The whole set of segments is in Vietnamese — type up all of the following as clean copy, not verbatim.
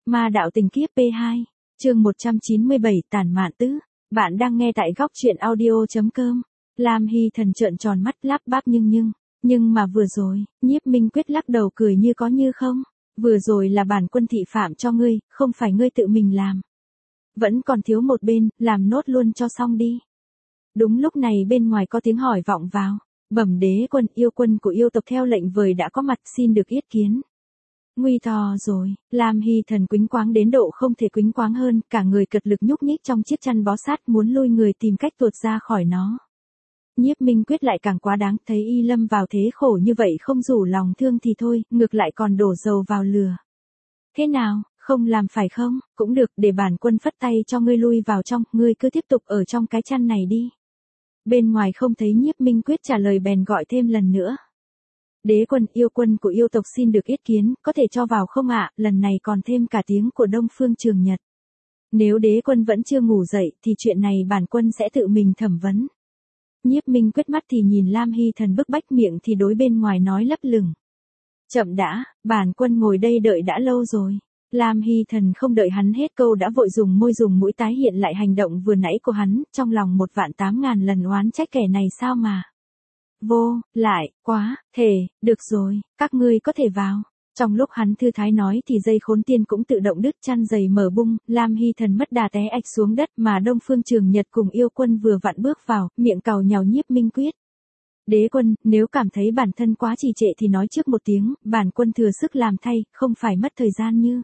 Ma đạo tình kiếp P2, chương 197 tản mạn tứ. Bạn đang nghe tại góc truyện audio.com. Lam Hy Thần trợn tròn mắt lắp bắp nhưng mà vừa rồi, Nhiếp Minh Quyết lắc đầu cười như có như không. Vừa rồi là bản quân thị phạm cho ngươi, không phải ngươi tự mình làm. Vẫn còn thiếu một bên, làm nốt luôn cho xong đi. Đúng lúc này bên ngoài có tiếng hỏi vọng vào. Bẩm đế quân của yêu tộc theo lệnh vời đã có mặt, xin được yết kiến. Nguy to rồi, Lam Hy Thần quĩnh quáng đến độ không thể quĩnh quáng hơn, cả người cật lực nhúc nhích trong chiếc chăn bó sát muốn lui người tìm cách tuột ra khỏi nó. Nhiếp Minh Quyết lại càng quá đáng, thấy y lâm vào thế khổ như vậy không rủ lòng thương thì thôi, ngược lại còn đổ dầu vào lửa. Thế nào, không làm phải không? Cũng được, để bản quân phất tay cho ngươi lui vào trong, ngươi cứ tiếp tục ở trong cái chăn này đi. Bên ngoài không thấy Nhiếp Minh Quyết trả lời bèn gọi thêm lần nữa. Đế quân của yêu tộc xin được yết kiến, có thể cho vào không ạ? Lần này còn thêm cả tiếng của Đông Phương Trường Nhật. Nếu đế quân vẫn chưa ngủ dậy thì chuyện này bản quân sẽ tự mình thẩm vấn. Nhiếp Minh Quyết mắt thì nhìn Lam Hy Thần bức bách, miệng thì đối bên ngoài nói lấp lửng. Chậm đã, bản quân ngồi đây đợi đã lâu rồi. Lam Hy Thần không đợi hắn hết câu đã vội dùng môi dùng mũi tái hiện lại hành động vừa nãy của hắn, trong lòng 1.800.000 lần oán trách kẻ này sao mà. Quá, được rồi, các ngươi có thể vào. Trong lúc hắn thư thái nói thì dây khốn tiên cũng tự động đứt, chăn giày mở bung, Lam Hy Thần mất đà té ạch xuống đất mà Đông Phương Trường Nhật cùng yêu quân vừa vặn bước vào, miệng càu nhàu Nhiếp Minh Quyết. Đế quân, nếu cảm thấy bản thân quá trì trệ thì nói trước một tiếng, bản quân thừa sức làm thay, không phải mất thời gian như.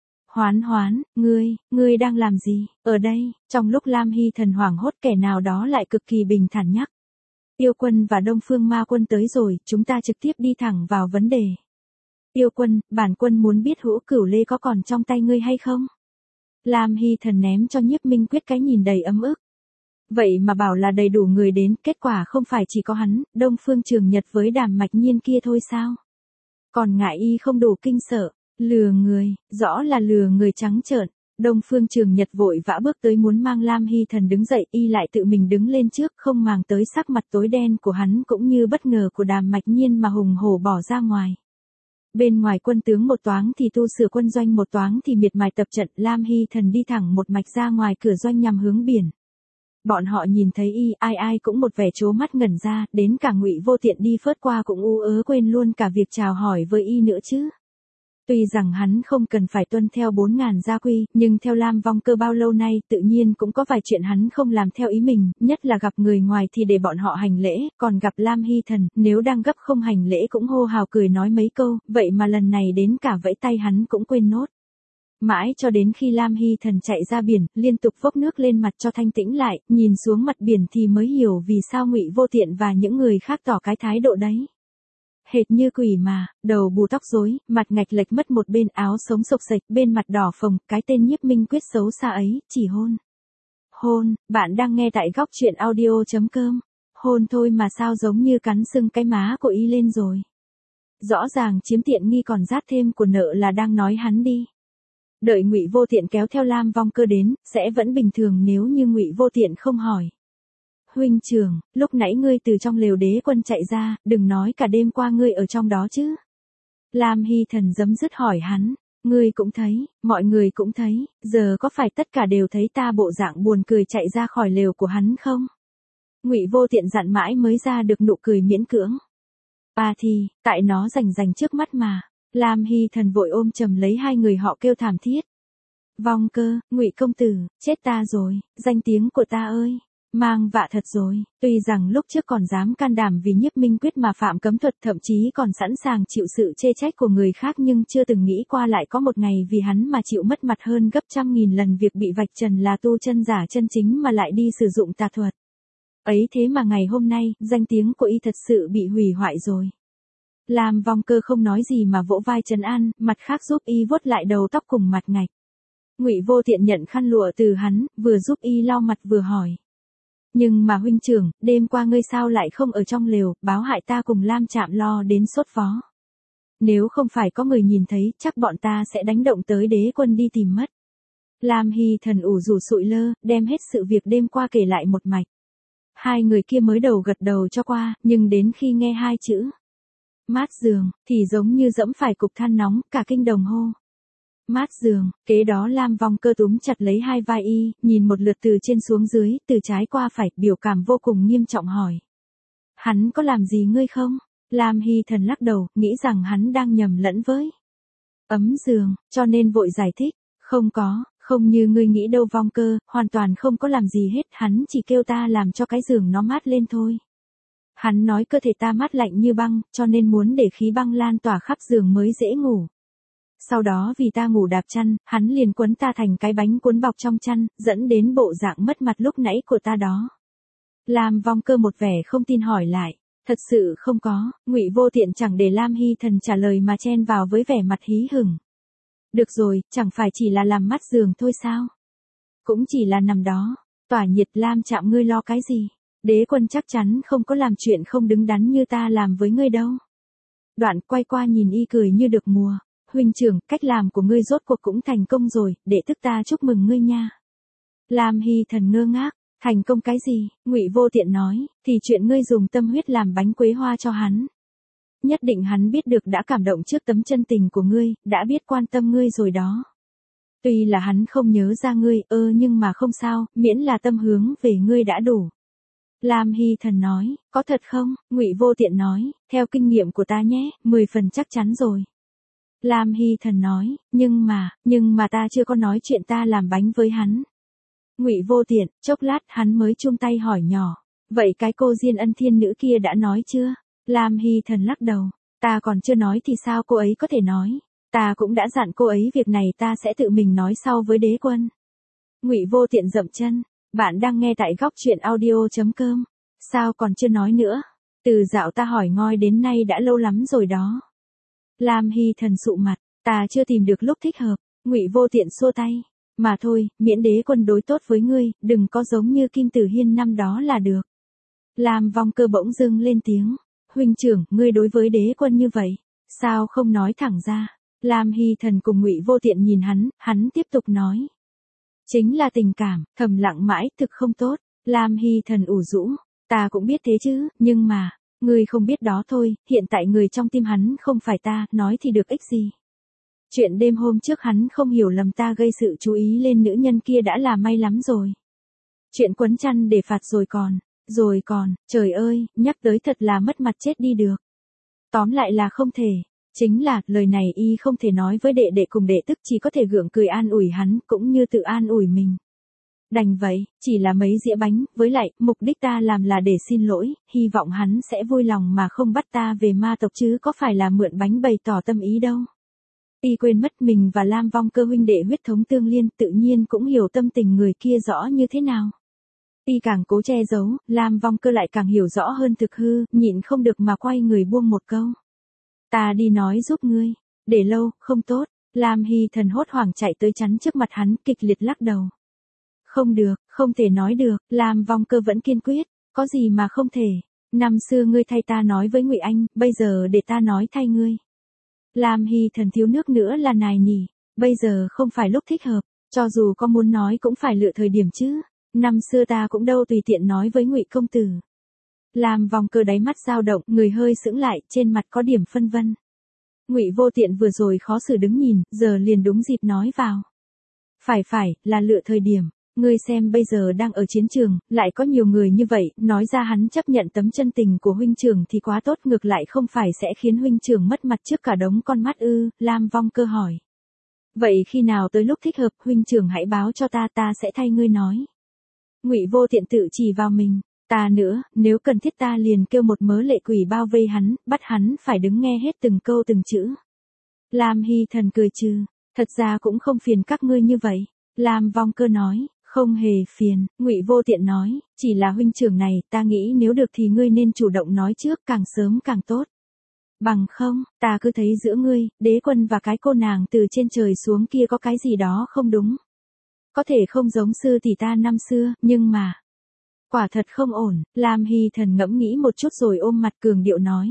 Hoán, ngươi đang làm gì, ở đây? Trong lúc Lam Hy Thần hoảng hốt, kẻ nào đó lại cực kỳ bình thản nhắc. Yêu quân và Đông Phương Ma quân tới rồi, chúng ta trực tiếp đi thẳng vào vấn đề. Yêu quân, bản quân muốn biết hũ cửu lê có còn trong tay ngươi hay không? Lam Hy Thần ném cho Nhiếp Minh Quyết cái nhìn đầy ấm ức. Vậy mà bảo là đầy đủ người đến, kết quả không phải chỉ có hắn, Đông Phương Trường Nhật với Đàm Mạch Nhiên kia thôi sao? Còn ngại y không đủ kinh sợ, lừa người, rõ là lừa người trắng trợn. Đông Phương Trường Nhật vội vã bước tới muốn mang Lam Hy Thần đứng dậy, y lại tự mình đứng lên trước, không màng tới sắc mặt tối đen của hắn cũng như bất ngờ của Đàm Mạch Nhiên mà hùng hổ bỏ ra ngoài. Bên ngoài quân tướng một toáng thì tu sửa quân doanh một toáng thì miệt mài tập trận, Lam Hy Thần đi thẳng một mạch ra ngoài cửa doanh nhằm hướng biển. Bọn họ nhìn thấy y, ai cũng một vẻ trố mắt ngẩn ra, đến cả Ngụy Vô Tiện đi phớt qua cũng ú ớ quên luôn cả việc chào hỏi với y nữa chứ. Tuy rằng hắn không cần phải tuân theo 4.000 gia quy, nhưng theo Lam Vong Cơ bao lâu nay tự nhiên cũng có vài chuyện hắn không làm theo ý mình, nhất là gặp người ngoài thì để bọn họ hành lễ, còn gặp Lam Hy Thần, nếu đang gấp không hành lễ cũng hô hào cười nói mấy câu, vậy mà lần này đến cả vẫy tay hắn cũng quên nốt. Mãi cho đến khi Lam Hy Thần chạy ra biển, liên tục vốc nước lên mặt cho thanh tĩnh lại, nhìn xuống mặt biển thì mới hiểu vì sao Ngụy Vô Tiện và những người khác tỏ cái thái độ đấy. Hệt như quỷ mà, đầu bù tóc rối, mặt ngạch lệch mất một bên, áo sống xộc xệch, bên mặt đỏ phồng, cái tên Nhiếp Minh Quyết xấu xa ấy, chỉ hôn, bạn đang nghe tại góc truyện audio.com. Hôn thôi mà sao giống như cắn sưng cái má của y lên rồi. Rõ ràng chiếm tiện nghi còn rát thêm của nợ là đang nói hắn đi. Đợi Ngụy Vô Tiện kéo theo Lam Vong Cơ đến, sẽ vẫn bình thường nếu như Ngụy Vô Tiện không hỏi. Huynh trưởng, lúc nãy ngươi từ trong lều đế quân chạy ra, đừng nói cả đêm qua ngươi ở trong đó chứ. Lam Hy Thần giấm dứt hỏi hắn, ngươi cũng thấy, mọi người cũng thấy, giờ có phải tất cả đều thấy ta bộ dạng buồn cười chạy ra khỏi lều của hắn không? Ngụy Vô Tiện dặn mãi mới ra được nụ cười miễn cưỡng. Thì, tại nó rành trước mắt mà. Lam Hy Thần vội ôm chầm lấy hai người họ kêu thảm thiết. Vong Cơ, Ngụy công tử, chết ta rồi, danh tiếng của ta ơi. Mang vạ thật rồi, tuy rằng lúc trước còn dám can đảm vì Nhiếp Minh Quyết mà phạm cấm thuật, thậm chí còn sẵn sàng chịu sự chê trách của người khác, nhưng chưa từng nghĩ qua lại có một ngày vì hắn mà chịu mất mặt hơn gấp 100.000 lần việc bị vạch trần là tu chân giả chân chính mà lại đi sử dụng tà thuật. Ấy thế mà ngày hôm nay, danh tiếng của y thật sự bị hủy hoại rồi. Lam Vong Cơ không nói gì mà vỗ vai trấn an, mặt khác giúp y vuốt lại đầu tóc cùng mặt ngạch. Ngụy Vô Tiện nhận khăn lụa từ hắn, vừa giúp y lau mặt vừa hỏi. Nhưng mà huynh trưởng, đêm qua ngươi sao lại không ở trong lều, báo hại ta cùng Lam Trạm lo đến sốt vó. Nếu không phải có người nhìn thấy, chắc bọn ta sẽ đánh động tới đế quân đi tìm mất. Lam Hy Thần ủ rủ sụi lơ, đem hết sự việc đêm qua kể lại một mạch. Hai người kia mới đầu gật đầu cho qua, nhưng đến khi nghe hai chữ mát giường, thì giống như dẫm phải cục than nóng, cả kinh đồng hô. Mát giường, kế đó Lam Vong Cơ túm chặt lấy hai vai y, nhìn một lượt từ trên xuống dưới, từ trái qua phải, biểu cảm vô cùng nghiêm trọng hỏi. Hắn có làm gì ngươi không? Lam Hy Thần lắc đầu, nghĩ rằng hắn đang nhầm lẫn với ấm giường, cho nên vội giải thích. Không có, không như ngươi nghĩ đâu Vong Cơ, hoàn toàn không có làm gì hết, hắn chỉ kêu ta làm cho cái giường nó mát lên thôi. Hắn nói cơ thể ta mát lạnh như băng, cho nên muốn để khí băng lan tỏa khắp giường mới dễ ngủ. Sau đó vì ta ngủ đạp chăn, hắn liền quấn ta thành cái bánh cuốn bọc trong chăn, dẫn đến bộ dạng mất mặt lúc nãy của ta đó. Lam Vong Cơ một vẻ không tin hỏi lại. Thật sự không có, Ngụy Vô Tiện chẳng để Lam Hy Thần trả lời mà chen vào với vẻ mặt hí hửng. Được rồi, chẳng phải chỉ là làm mát giường thôi sao? Cũng chỉ là nằm đó, tỏa nhiệt Lam chạm ngươi lo cái gì? Đế quân chắc chắn không có làm chuyện không đứng đắn như ta làm với ngươi đâu. Đoạn quay qua nhìn y cười như được mùa. Huynh trưởng, cách làm của ngươi rốt cuộc cũng thành công rồi, đệ thức ta chúc mừng ngươi nha. Lam Hy Thần ngơ ngác. Thành công cái gì? Ngụy Vô Tiện nói, thì chuyện ngươi dùng tâm huyết làm bánh quế hoa cho hắn. Nhất định hắn biết được đã cảm động trước tấm chân tình của ngươi, đã biết quan tâm ngươi rồi đó. Tuy là hắn không nhớ ra ngươi, nhưng mà không sao, miễn là tâm hướng về ngươi đã đủ. Lam Hy Thần nói, có thật không? Ngụy Vô Tiện nói, theo kinh nghiệm của ta nhé, 10 phần chắc chắn rồi. Lam Hy Thần nói, nhưng mà ta chưa có nói chuyện ta làm bánh với hắn. Ngụy Vô Tiện, chốc lát hắn mới chung tay hỏi nhỏ, vậy cái cô Diên Ân Thiên Nữ kia đã nói chưa? Lam Hy Thần lắc đầu, ta còn chưa nói thì sao cô ấy có thể nói, ta cũng đã dặn cô ấy việc này ta sẽ tự mình nói sau với đế quân. Ngụy Vô Tiện dậm chân, bạn đang nghe tại góc truyện audio.com, sao còn chưa nói nữa, từ dạo ta hỏi ngoi đến nay đã lâu lắm rồi đó. Lam Hy Thần sụ mặt, ta chưa tìm được lúc thích hợp. Ngụy Vô Tiện xua tay. Mà thôi, miễn đế quân đối tốt với ngươi, đừng có giống như Kim Tử Hiên năm đó là được. Lam Vong Cơ bỗng dưng lên tiếng. Huynh trưởng, ngươi đối với đế quân như vậy, sao không nói thẳng ra? Lam Hy Thần cùng Ngụy Vô Tiện nhìn hắn tiếp tục nói. Chính là tình cảm, thầm lặng mãi, thực không tốt. Lam Hy Thần ủ rũ. Ta cũng biết thế chứ, nhưng mà, ngươi không biết đó thôi, hiện tại người trong tim hắn không phải ta, nói thì được ích gì. Chuyện đêm hôm trước hắn không hiểu lầm ta gây sự chú ý lên nữ nhân kia đã là may lắm rồi. Chuyện quấn chăn để phạt rồi còn, trời ơi, nhắc tới thật là mất mặt chết đi được. Tóm lại là không thể, chính là, lời này y không thể nói với đệ đệ cùng đệ tức chỉ có thể gượng cười an ủi hắn cũng như tự an ủi mình. Đành vậy, chỉ là mấy dĩa bánh, với lại, mục đích ta làm là để xin lỗi, hy vọng hắn sẽ vui lòng mà không bắt ta về ma tộc chứ có phải là mượn bánh bày tỏ tâm ý đâu. Y quên mất mình và Lam Vong Cơ huynh đệ huyết thống tương liên tự nhiên cũng hiểu tâm tình người kia rõ như thế nào. Y càng cố che giấu, Lam Vong Cơ lại càng hiểu rõ hơn thực hư, nhịn không được mà quay người buông một câu. Ta đi nói giúp ngươi, để lâu, không tốt. Lam Hy Thần hốt hoảng chạy tới chắn trước mặt hắn kịch liệt lắc đầu. Không được, không thể nói được, Lam Vong Cơ vẫn kiên quyết, có gì mà không thể. Năm xưa ngươi thay ta nói với Ngụy Anh, bây giờ để ta nói thay ngươi. Lam Hy Thần thiếu nước nữa là nài nỉ, bây giờ không phải lúc thích hợp, cho dù có muốn nói cũng phải lựa thời điểm chứ. Năm xưa ta cũng đâu tùy tiện nói với Ngụy công tử. Lam Vong Cơ đáy mắt dao động, người hơi sững lại, trên mặt có điểm phân vân. Ngụy Vô Tiện vừa rồi khó xử đứng nhìn, giờ liền đúng dịp nói vào. Phải, là lựa thời điểm. Ngươi xem bây giờ đang ở chiến trường, lại có nhiều người như vậy, nói ra hắn chấp nhận tấm chân tình của huynh trưởng thì quá tốt, ngược lại không phải sẽ khiến huynh trưởng mất mặt trước cả đống con mắt ư? Lam Vong Cơ hỏi. Vậy khi nào tới lúc thích hợp, huynh trưởng hãy báo cho ta sẽ thay ngươi nói. Ngụy Vô Tiện tự chỉ vào mình, ta nữa, nếu cần thiết ta liền kêu một mớ lệ quỷ bao vây hắn, bắt hắn phải đứng nghe hết từng câu từng chữ. Lam Hy Thần cười trừ, thật ra cũng không phiền các ngươi như vậy. Lam Vong Cơ nói. Không hề phiền, Ngụy Vô Tiện nói, chỉ là huynh trưởng này, ta nghĩ nếu được thì ngươi nên chủ động nói trước, càng sớm càng tốt. Bằng không, ta cứ thấy giữa ngươi, đế quân và cái cô nàng từ trên trời xuống kia có cái gì đó không đúng. Có thể không giống sư tỷ ta năm xưa, nhưng mà, quả thật không ổn. Lam Hy Thần ngẫm nghĩ một chút rồi ôm mặt cường điệu nói.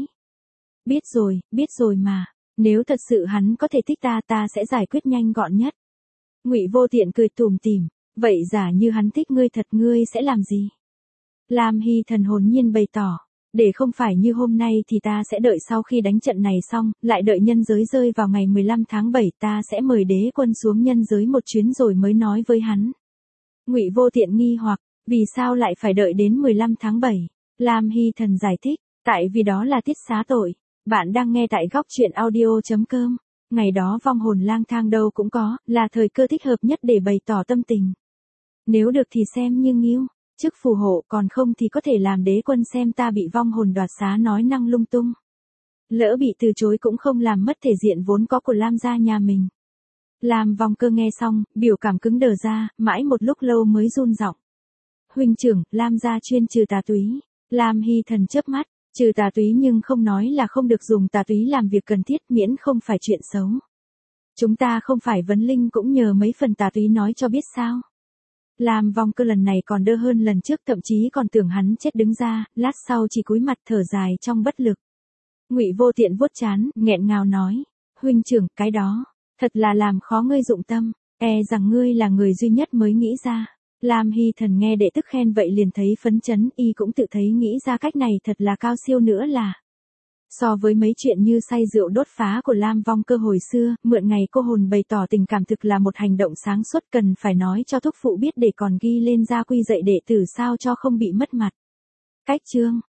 Biết rồi mà, nếu thật sự hắn có thể thích ta sẽ giải quyết nhanh gọn nhất. Ngụy Vô Tiện cười tủm tỉm. Vậy giả như hắn thích ngươi thật ngươi sẽ làm gì? Lam Hy Thần hồn nhiên bày tỏ. Để không phải như hôm nay thì ta sẽ đợi sau khi đánh trận này xong, lại đợi nhân giới rơi vào ngày 15 tháng 7 ta sẽ mời đế quân xuống nhân giới một chuyến rồi mới nói với hắn. Ngụy Vô Tiện nghi hoặc, vì sao lại phải đợi đến 15 tháng 7? Lam Hy Thần giải thích, tại vì đó là tiết xá tội. Bạn đang nghe tại góc truyện audio.com. Ngày đó vong hồn lang thang đâu cũng có, là thời cơ thích hợp nhất để bày tỏ tâm tình. Nếu được thì xem như nghiêu, chức phù hộ, còn không thì có thể làm đế quân xem ta bị vong hồn đoạt xá nói năng lung tung. Lỡ bị từ chối cũng không làm mất thể diện vốn có của Lam gia nhà mình. Lam Vong Cơ nghe xong, biểu cảm cứng đờ ra, mãi một lúc lâu mới run giọng. Huynh trưởng, Lam gia chuyên trừ tà túy. Lam Hy Thần chớp mắt, trừ tà túy nhưng không nói là không được dùng tà túy làm việc cần thiết, miễn không phải chuyện xấu. Chúng ta không phải vấn linh cũng nhờ mấy phần tà túy nói cho biết sao. Lam Vong Cơ lần này còn đơ hơn lần trước, thậm chí còn tưởng hắn chết đứng ra, lát sau chỉ cúi mặt thở dài trong bất lực. Ngụy Vô Tiện vuốt trán, nghẹn ngào nói, huynh trưởng, cái đó thật là làm khó ngươi dụng tâm, rằng ngươi là người duy nhất mới nghĩ ra. Lam Hy Thần nghe đệ tức khen vậy liền thấy phấn chấn, y cũng tự thấy nghĩ ra cách này thật là cao siêu nữa là. So với mấy chuyện như say rượu đốt phá của Lam Vong Cơ hồi xưa, mượn ngày cô hồn bày tỏ tình cảm thực là một hành động sáng suốt, cần phải nói cho thúc phụ biết để còn ghi lên gia quy dạy đệ tử sao cho không bị mất mặt. Cách chương